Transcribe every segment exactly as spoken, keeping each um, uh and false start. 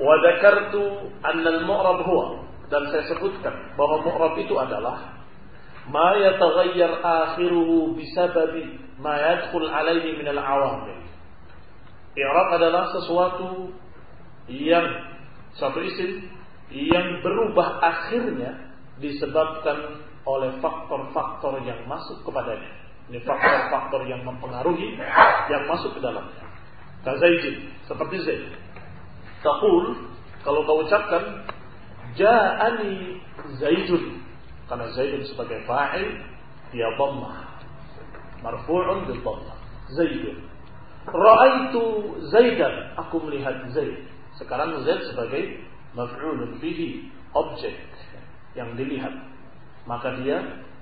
Wa dzakartu anna al-mu'rab huwa, dan saya sebutkan bahwa mu'rab itu adalah ma yataghayyar akhiruhu bisababi ma yadkhul alaihi min al-awamil. I'rab adalah sesuatu yang suatu isim yang berubah akhirnya disebabkan oleh faktor-faktor yang masuk kepadanya. Ini faktor-faktor yang mempengaruhi yang masuk ke dalamnya. Kazaidin, seperti Zaid. Taqul, kalau kau ucapkan ja'ani Zaidun, karena Zaidun sebagai fa'il dia dhammah, marfu'un bil dhammah. Zaidun. Ra'aitu Zaidan, aku melihat Zaid. Sekarang Zaid sebagai maf'ulun bihi, objek yang dilihat, maka dia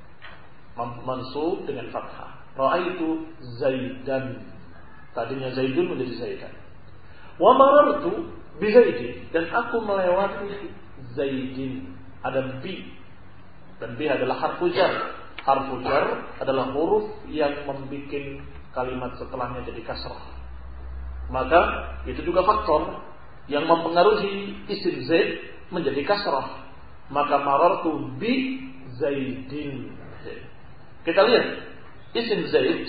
mansub dengan fathah. Ra'aitu Zaidan, tadinya Zaidun menjadi Zaidan. Wa marartu bi Zaidin, dan aku melewati Zaidin. Ada bi, dan bi adalah harfu jar. Harfu jar adalah huruf yang membuat kalimat setelahnya jadi kasrah. Maka itu juga faktor yang mempengaruhi isim Zaid menjadi kasrah. Maka marartu bi Zaidin. Kita lihat isim Zaid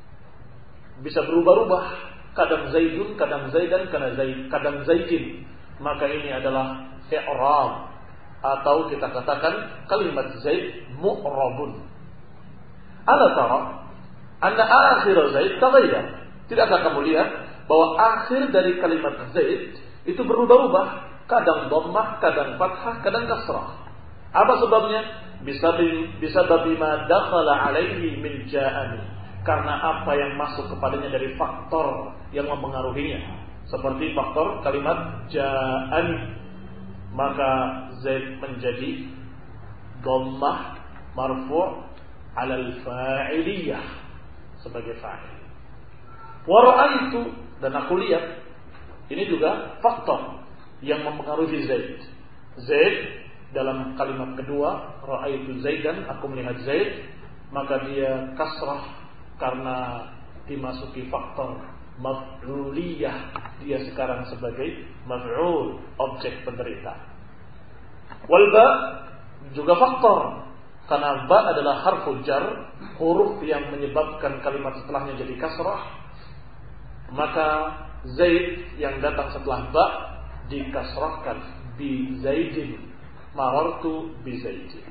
bisa berubah-ubah. Kadang Zaidun, kadang Zaidan, kadang Zaid, kadang Zaidin. Maka ini adalah i'rab, atau kita katakan kalimat Zaid mu'rabun. Ala tara anna akhir Zaid taghayyar. Tidakkah kamu lihat bahwa akhir dari kalimat Zaid itu berubah-ubah, kadang dhammah, kadang fathah, kadang kasrah. Apa sebabnya? Bisa bisa bima dakhala alaihi min ja'ani, karena apa yang masuk kepadanya dari faktor yang mempengaruhinya, seperti faktor kalimat ja'ani. Maka Zaid menjadi dhammah marfu' ala al-fa'iliyah, sebagai fa'il. Wa ra'aitu, dan aku lihat, ini juga faktor yang mempengaruhi Zaid. Zaid dalam kalimat kedua, ra'aitu Zaidan, aku melihat Zaid, maka dia kasrah karena dimasuki faktor maf'uliyah. Dia sekarang sebagai maf'ul, objek penderita. Wal ba juga faktor, karena ba adalah harfu jar, huruf yang menyebabkan kalimat setelahnya jadi kasrah. Maka Zaid yang datang setelah ba dikasrahkan bi Zaidin. Marartu bi Zaidin.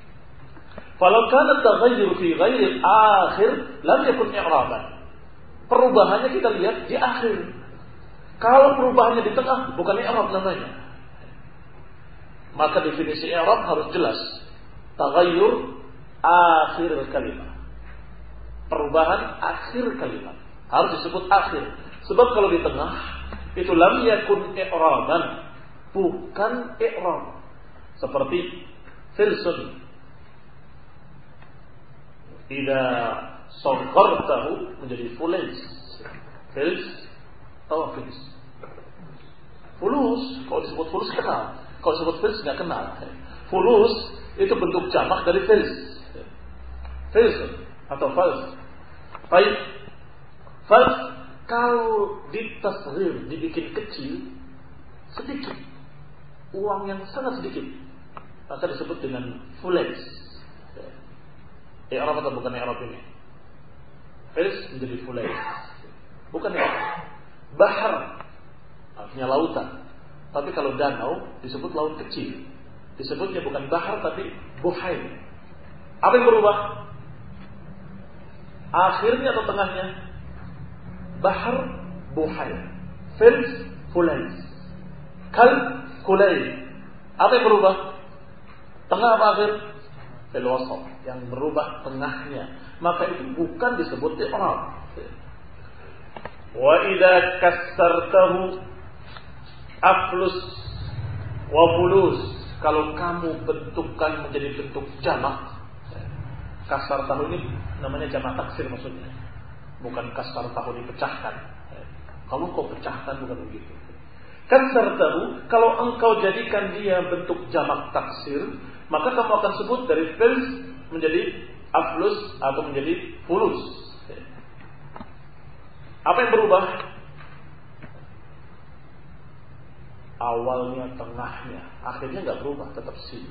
Falau kana taghayyur fi ghairi akhir lam yakun i'raban. Perubahannya kita lihat di akhir. Kalau perubahannya di tengah, bukan i'rab namanya. Maka definisi i'rab harus jelas. Taghayyur akhir kalimat. Perubahan akhir kalimat harus disebut akhir. Sebab kalau di tengah itu lam yakun i'raban, bukan i'rab. Seperti filsun, idza saghartahu menjadi fulus. Fils atau fils. Fulus, kalau disebut fulus kenal. Kalau disebut fils enggak kenal. Fulus itu bentuk jamak dari fils. Filsun atau fals. Baik. Fals kalau ditasghir, dibikin kecil, sedikit, uang yang sangat sedikit, maka disebut dengan fulus. I'rab atau bukan i'rab ini? Fils menjadi fulus. Bukan i'rab. Bahar artinya lautan. Tapi kalau danau disebut laut kecil. Disebutnya bukan bahar tapi buhair. Apa yang berubah? Akhirnya atau tengahnya? Bahar, buhair. Fils, fulus. Kal, kulay. Apa yang berubah? Tengah apa akhir? Fil wasat, yang berubah tengahnya. Maka itu bukan disebut i'rab. Wa idza kassartahu aflus wa fulus, kalau kamu bentukkan menjadi bentuk jamak. Kasar tahu ini namanya jamak taksir maksudnya, bukan kasar tahu dipecahkan. Kalau kau pecahkan bukan begitu. Kasar tahu, kalau engkau jadikan dia bentuk jamak taksir, maka kamu akan sebut dari fils menjadi aflus atau menjadi fulus. Apa yang berubah? awalnya, tengahnya, akhirnya nggak berubah, tetap sin.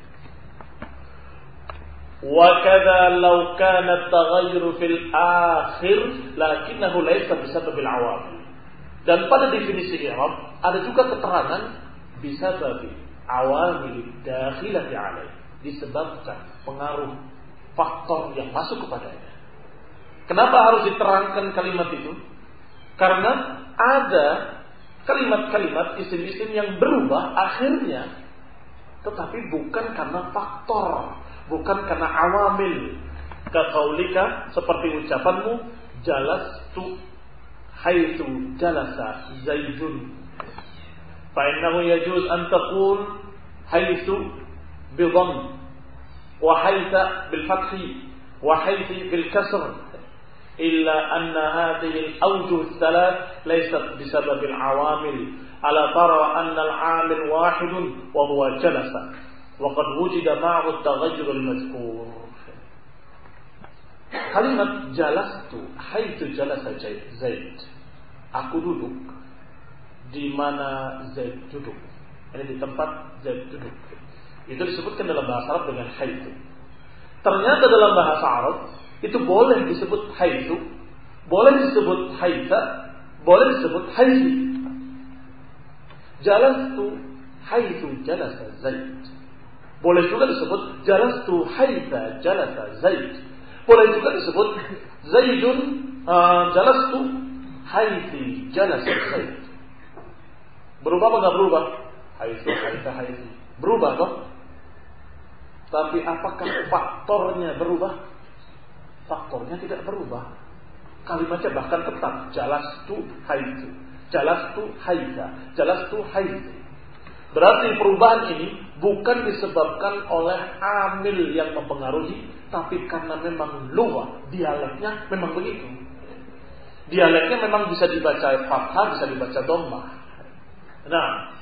Wa kadza law kana at-taghayyur fil akhir lakinnahu laysa bisababil awamil. Dan pada definisi i'rab ada juga keterangan bisababi awamil dakhilati alaih, disebabkan pengaruh faktor yang masuk kepadanya. Kenapa harus diterangkan kalimat itu? Karena ada kalimat-kalimat isim-isim yang berubah akhirnya, tetapi bukan karena faktor, bukan karena awamil. Kaqaulika, seperti ucapanmu, jalastu haitsu jalasa Zaidun. Fa innahu yajuz an taqul haitsu bi dhamm wa haitsa bil fathi wa haitsi bil kasr, illa anna hadhihi al-awjuh ath-thalath laysat bisabab al-awamil. Ala tara anna al-amil wahidun wa huwa jalasa wa qad wujida ma'ahu at-taghayyur al-mazkur. Kalimat jalastu haitsu jalasa Zaid, aku duduk di mana Zaid duduk. Ini di tempat Zaid duduk. Itu disebutkan dalam bahasa Arab dengan haitsu. Ternyata dalam bahasa Arab itu boleh disebut haitsu, boleh disebut haitsa, boleh disebut haitsi. Jalastu haitsu jalasa Zaid. Boleh juga disebut jalastu haitsa jalasa Zaid. Boleh juga disebut Zaidun uh, jalastu haitsi jalasa Zaid. Berubah apa enggak berubah? Haitsu, haitsa, haitsi. Berubah toh? Tapi apakah faktornya berubah? Faktornya tidak berubah. Kalimatnya bahkan tetap jalastu haitsu, jalastu haitsa, jalastu haitsi. Berarti perubahan ini bukan disebabkan oleh amil yang mempengaruhi, tapi karena memang lughah, dialeknya memang begitu. Dialeknya memang bisa dibaca fathah, bisa dibaca dhammah. Nah,